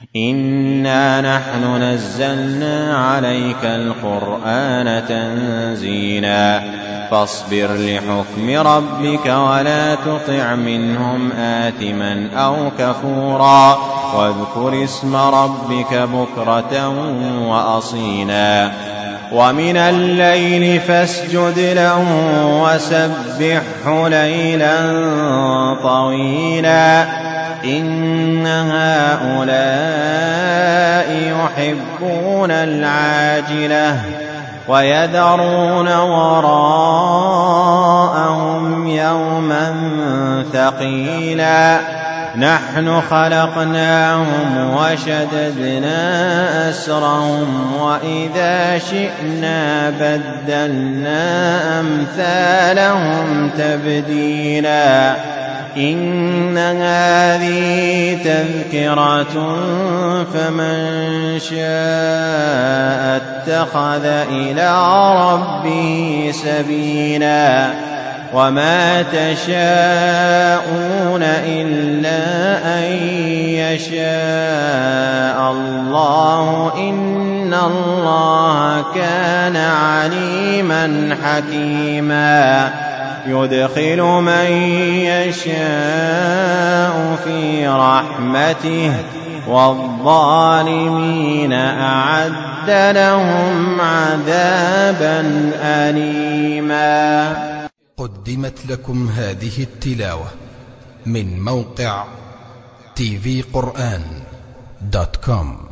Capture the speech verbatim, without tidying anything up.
إنا نحن نزلنا عليك القرآن تنزيلا فاصبر لحكم ربك ولا تطع منهم آثما أو كفورا واذكر اسم ربك بكرة وأصيلا ومن الليل فاسجد له وسبحه ليلا طويلا إن هؤلاء يحبون العاجلة ويذرون وراءهم يوما ثقيلا نحن خلقناهم وشددنا أسرهم وإذا شئنا بدلنا أمثالهم تبديلا إن هذه تذكرة فمن شاء اتخذ إلى ربه سبيلا وما تشاءون إلا أن يشاء الله إن الله كان عليما حكيما يدخل من يشاء في رحمته والظالمين أعد لهم عذابا أليما. قدمت لكم هذه التلاوة من موقع تي في قرآن دوت كوم.